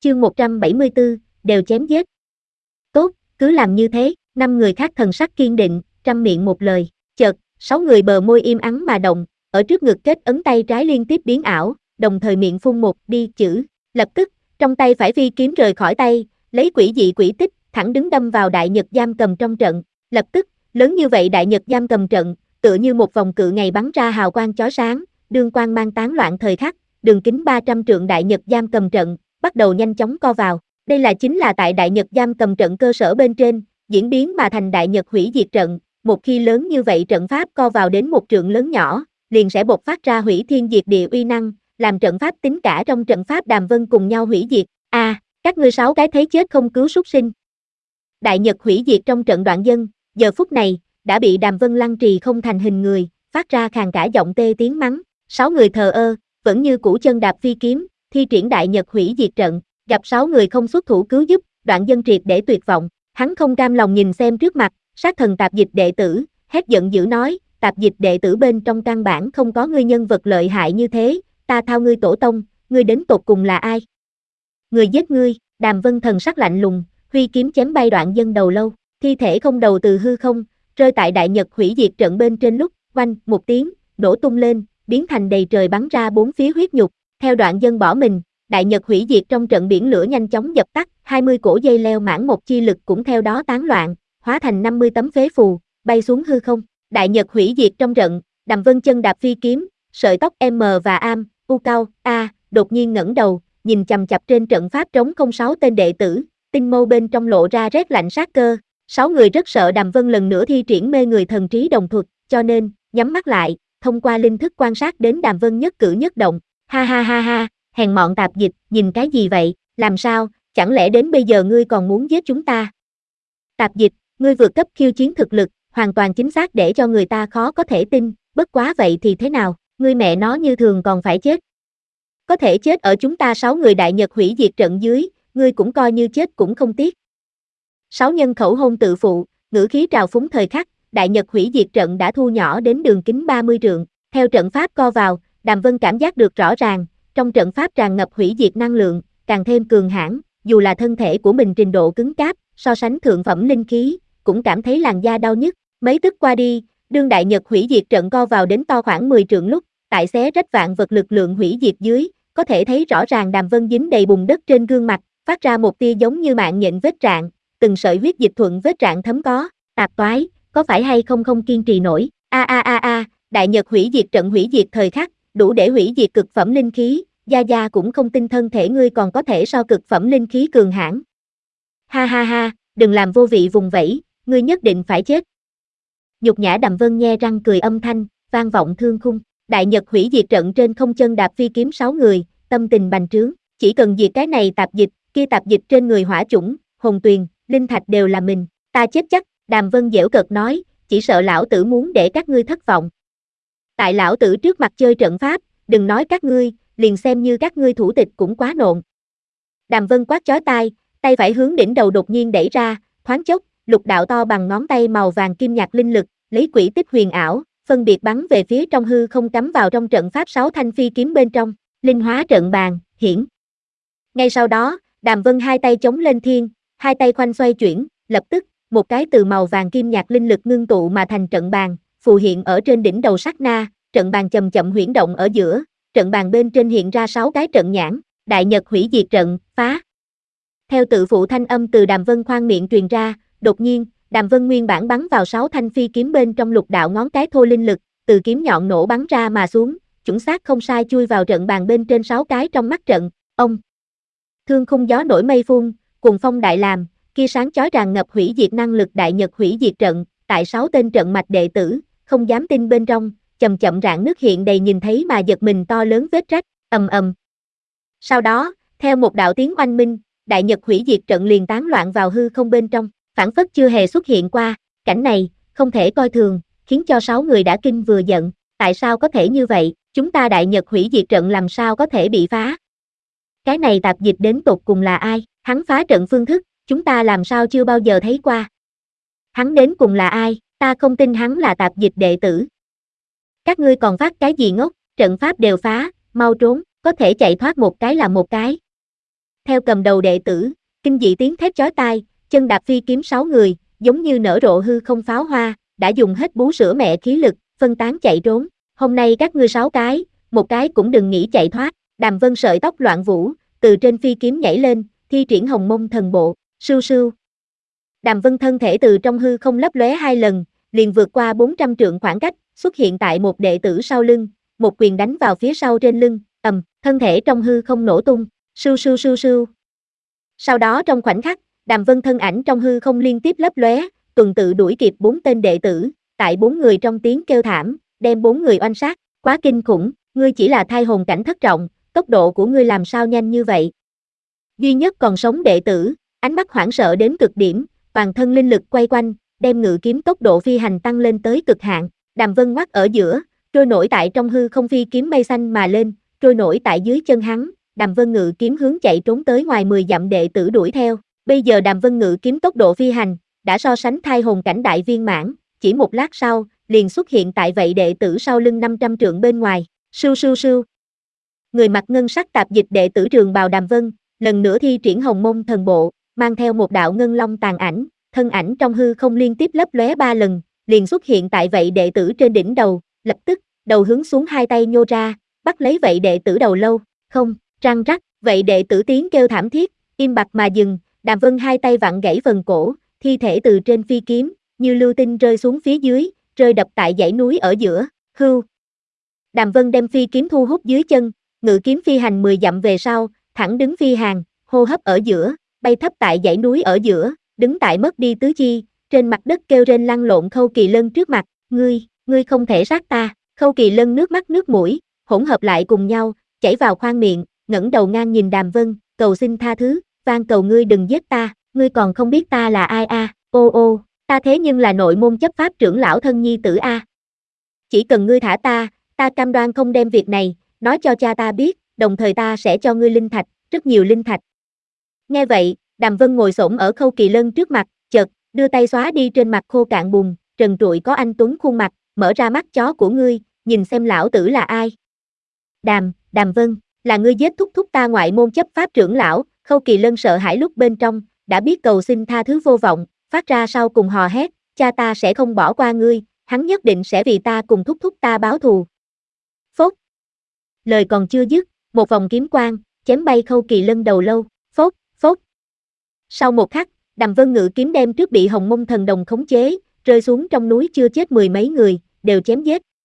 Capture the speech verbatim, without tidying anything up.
chương một trăm bảy mươi tư, đều chém giết. Tốt, cứ làm như thế, năm người khác thần sắc kiên định, trăm miệng một lời, chợt, sáu người bờ môi im ắng mà động, ở trước ngực kết ấn tay trái liên tiếp biến ảo, đồng thời miệng phun một đi chữ, lập tức, trong tay phải phi kiếm rời khỏi tay, lấy quỷ dị quỷ tích, thẳng đứng đâm vào đại nhật giam cầm trong trận, lập tức, lớn như vậy đại nhật giam cầm trận, tựa như một vòng cự ngày bắn ra hào quang chói sáng, đương quang mang tán loạn thời khắc, đường kính ba trăm trượng đại nhật giam cầm trận, bắt đầu nhanh chóng co vào. Đây là chính là tại đại nhật giam cầm trận cơ sở bên trên, diễn biến mà thành đại nhật hủy diệt trận, một khi lớn như vậy trận pháp co vào đến một trượng lớn nhỏ, liền sẽ bộc phát ra hủy thiên diệt địa uy năng, làm trận pháp tính cả trong trận pháp Đàm Vân cùng nhau hủy diệt. A, à, các ngươi sáu cái thấy chết không cứu súc sinh. Đại nhật hủy diệt trong trận đoạn dân, giờ phút này, đã bị Đàm Vân lăng trì không thành hình người, phát ra khàn cả giọng tê tiếng mắng, sáu người thờ ơ, vẫn như cũ chân đạp phi kiếm, thi triển đại nhật hủy diệt trận, gặp sáu người không xuất thủ cứu giúp, đoạn dân triệt để tuyệt vọng, hắn không cam lòng nhìn xem trước mặt, sát thần tạp dịch đệ tử, hét giận dữ nói, tạp dịch đệ tử bên trong căn bản không có ngươi nhân vật lợi hại như thế, ta thao ngươi tổ tông, ngươi đến tột cùng là ai? Người giết ngươi, Đàm Vân thần sắc lạnh lùng, huy kiếm chém bay đoạn dân đầu lâu, thi thể không đầu từ hư không, rơi tại đại nhật hủy diệt trận bên trên lúc, oanh, một tiếng, nổ tung lên, biến thành đầy trời bắn ra bốn phía huyết nhục, theo đoạn dân bỏ mình, đại nhật hủy diệt trong trận biển lửa nhanh chóng dập tắt, hai mươi cổ dây leo mãn một chi lực cũng theo đó tán loạn, hóa thành năm mươi tấm phế phù, bay xuống hư không, đại nhật hủy diệt trong trận, Đàm Vân chân đạp phi kiếm, sợi tóc M và am, u cao, a, đột nhiên ngẩng đầu, nhìn chằm chặp trên trận pháp trống không sáu tên đệ tử, tinh mâu bên trong lộ ra rét lạnh sát cơ, sáu người rất sợ Đàm Vân lần nữa thi triển mê người thần trí đồng thuật, cho nên, nhắm mắt lại, thông qua linh thức quan sát đến Đàm Vân nhất cử nhất động, ha ha ha ha, hèn mọn tạp dịch, nhìn cái gì vậy, làm sao, chẳng lẽ đến bây giờ ngươi còn muốn giết chúng ta? Tạp dịch, ngươi vượt cấp khiêu chiến thực lực, hoàn toàn chính xác để cho người ta khó có thể tin, bất quá vậy thì thế nào, ngươi mẹ nó như thường còn phải chết. Có thể chết ở chúng ta sáu người đại nhật hủy diệt trận dưới, ngươi cũng coi như chết cũng không tiếc. Sáu nhân khẩu hôn tự phụ, ngữ khí trào phúng thời khắc, đại nhật hủy diệt trận đã thu nhỏ đến đường kính ba mươi trượng, theo trận pháp co vào, Đàm Vân cảm giác được rõ ràng, trong trận pháp tràn ngập hủy diệt năng lượng, càng thêm cường hãn, dù là thân thể của mình trình độ cứng cáp, so sánh thượng phẩm linh khí, cũng cảm thấy làn da đau nhức, mấy tức qua đi, đương đại nhật hủy diệt trận co vào đến to khoảng mười trượng lúc, tại xé rách vạn vật lực lượng hủy diệt dưới, có thể thấy rõ ràng Đàm Vân dính đầy bùn đất trên gương mặt, phát ra một tia giống như mạng nhện vết rạn, từng sợi huyết dịch thuận vết rạn thấm có, tạp toái, có phải hay không không kiên trì nổi, a a a a, đại nhật hủy diệt trận hủy diệt thời khắc, đủ để hủy diệt cực phẩm linh khí, Gia Gia cũng không tin thân thể ngươi còn có thể so cực phẩm linh khí cường hãn. Ha ha ha, đừng làm vô vị vùng vẫy, ngươi nhất định phải chết. Nhục nhã Đàm Vân nhe răng cười âm thanh, vang vọng thương khung, đại nhật hủy diệt trận trên không chân đạp phi kiếm sáu người, tâm tình bành trướng, chỉ cần diệt cái này tạp dịch, kia tạp dịch trên người hỏa chủng, hồn tuyền, linh thạch đều là mình, ta chết chắc, Đàm Vân giễu cợt nói, chỉ sợ lão tử muốn để các ngươi thất vọng. Tại lão tử trước mặt chơi trận pháp, đừng nói các ngươi, liền xem như các ngươi thủ tịch cũng quá nộn. Đàm Vân quát chói tai, tay phải hướng đỉnh đầu đột nhiên đẩy ra, thoáng chốc, lục đạo to bằng ngón tay màu vàng kim nhạt linh lực, lấy quỷ tích huyền ảo, phân biệt bắn về phía trong hư không cắm vào trong trận pháp sáu thanh phi kiếm bên trong, linh hóa trận bàn, hiển. Ngay sau đó, Đàm Vân hai tay chống lên thiên, hai tay khoanh xoay chuyển, lập tức, một cái từ màu vàng kim nhạt linh lực ngưng tụ mà thành trận bàn, phù hiện ở trên đỉnh đầu sát na, trận bàn chậm chậm huyễn động ở giữa, trận bàn bên trên hiện ra sáu cái trận nhãn, đại nhật hủy diệt trận, phá. Theo tự phụ thanh âm từ Đàm Vân khoang miệng truyền ra, đột nhiên, Đàm Vân nguyên bản bắn vào sáu thanh phi kiếm bên trong lục đạo ngón cái thô linh lực, từ kiếm nhọn nổ bắn ra mà xuống, chuẩn xác không sai chui vào trận bàn bên trên sáu cái trong mắt trận, ông. Thương khung gió nổi mây phun, cuồng phong đại làm, kia sáng chói tràn ngập hủy diệt năng lực đại nhật hủy diệt trận, tại sáu tên trận mạch đệ tử, không dám tin bên trong, chậm chậm rạn nước hiện đầy nhìn thấy mà giật mình to lớn vết rách, ầm ầm. Sau đó, theo một đạo tiếng oanh minh, đại nhật hủy diệt trận liền tán loạn vào hư không bên trong, phảng phất chưa hề xuất hiện qua, cảnh này, không thể coi thường, khiến cho sáu người đã kinh vừa giận, tại sao có thể như vậy, chúng ta đại nhật hủy diệt trận làm sao có thể bị phá? Cái này tạp dịch đến tột cùng là ai, hắn phá trận phương thức, chúng ta làm sao chưa bao giờ thấy qua? Hắn đến cùng là ai, ta không tin hắn là tạp dịch đệ tử. Các ngươi còn phát cái gì ngốc, trận pháp đều phá, mau trốn, có thể chạy thoát một cái là một cái. Theo cầm đầu đệ tử, kinh dị tiếng thét chói tai, chân đạp phi kiếm sáu người, giống như nở rộ hư không pháo hoa, đã dùng hết bú sữa mẹ khí lực, phân tán chạy trốn. Hôm nay các ngươi sáu cái, một cái cũng đừng nghĩ chạy thoát. Đàm Vân sợi tóc loạn vũ, từ trên phi kiếm nhảy lên, thi triển hồng mông thần bộ, sưu sưu. Đàm Vân thân thể từ trong hư không lấp lóe hai lần, liền vượt qua bốn trăm trượng khoảng cách, xuất hiện tại một đệ tử sau lưng, một quyền đánh vào phía sau trên lưng, ầm, thân thể trong hư không nổ tung, sưu sưu sưu sưu. Sau đó trong khoảnh khắc, Đàm Vân thân ảnh trong hư không liên tiếp lấp lóe, tuần tự đuổi kịp bốn tên đệ tử, tại bốn người trong tiếng kêu thảm, đem bốn người oanh sát, quá kinh khủng, ngươi chỉ là thai hồn cảnh thất trọng, tốc độ của ngươi làm sao nhanh như vậy? Duy nhất còn sống đệ tử, ánh mắt hoảng sợ đến cực điểm, toàn thân linh lực quay quanh, đem ngự kiếm tốc độ phi hành tăng lên tới cực hạn. Đàm Vân ngoắt ở giữa, trôi nổi tại trong hư không phi kiếm mây xanh mà lên, trôi nổi tại dưới chân hắn. Đàm Vân ngự kiếm hướng chạy trốn tới ngoài mười dặm đệ tử đuổi theo. Bây giờ Đàm Vân ngự kiếm tốc độ phi hành đã so sánh thai hồn cảnh đại viên mãn, chỉ một lát sau, liền xuất hiện tại vậy đệ tử sau lưng năm trăm trượng bên ngoài. Sưu sưu sưu. Người mặc ngân sắc tạp dịch đệ tử trường bào Đàm Vân, lần nữa thi triển hồng mông thần bộ, mang theo một đạo ngân long tàn ảnh, thân ảnh trong hư không liên tiếp lấp lóe ba lần, liền xuất hiện tại vậy đệ tử trên đỉnh đầu, lập tức, đầu hướng xuống hai tay nhô ra, bắt lấy vậy đệ tử đầu lâu, không, răng rắc, vậy đệ tử tiếng kêu thảm thiết, im bặt mà dừng, Đàm Vân hai tay vặn gãy phần cổ, thi thể từ trên phi kiếm, như lưu tinh rơi xuống phía dưới, rơi đập tại dãy núi ở giữa, hưu. Đàm Vân đem phi kiếm thu hút dưới chân, ngự kiếm phi hành mười dặm về sau, thẳng đứng phi hàng, hô hấp ở giữa, bay thấp tại dãy núi ở giữa, đứng tại mất đi tứ chi, trên mặt đất kêu rên lăn lộn Khâu Kỳ Lân trước mặt, ngươi, ngươi không thể sát ta. Khâu Kỳ Lân nước mắt nước mũi, hỗn hợp lại cùng nhau, chảy vào khoang miệng, ngẩng đầu ngang nhìn Đàm Vân, cầu xin tha thứ, van cầu ngươi đừng giết ta, ngươi còn không biết ta là ai a? À? Ô ô, ta thế nhưng là nội môn chấp pháp trưởng lão thân nhi tử a. À? Chỉ cần ngươi thả ta, ta cam đoan không đem việc này nói cho cha ta biết, đồng thời ta sẽ cho ngươi linh thạch, rất nhiều linh thạch. Nghe vậy, Đàm Vân ngồi xổm ở Khâu Kỳ Lân trước mặt, chợt đưa tay xóa đi trên mặt khô cạn bùn, trần trụi có anh tuấn khuôn mặt, mở ra mắt chó của ngươi, nhìn xem lão tử là ai. Đàm, Đàm Vân, là ngươi giết thúc thúc ta ngoại môn chấp pháp trưởng lão. Khâu Kỳ Lân sợ hãi lúc bên trong, đã biết cầu xin tha thứ vô vọng, phát ra sau cùng hò hét, cha ta sẽ không bỏ qua ngươi, hắn nhất định sẽ vì ta cùng thúc thúc ta báo thù. Phốt. Lời còn chưa dứt, một vòng kiếm quang, chém bay Khâu Kỳ Lân đầu lâu, phốt, phốt. Sau một khắc, Đàm Vân ngự kiếm đem trước bị hồng mông thần đồng khống chế, rơi xuống trong núi chưa chết mười mấy người, đều chém giết.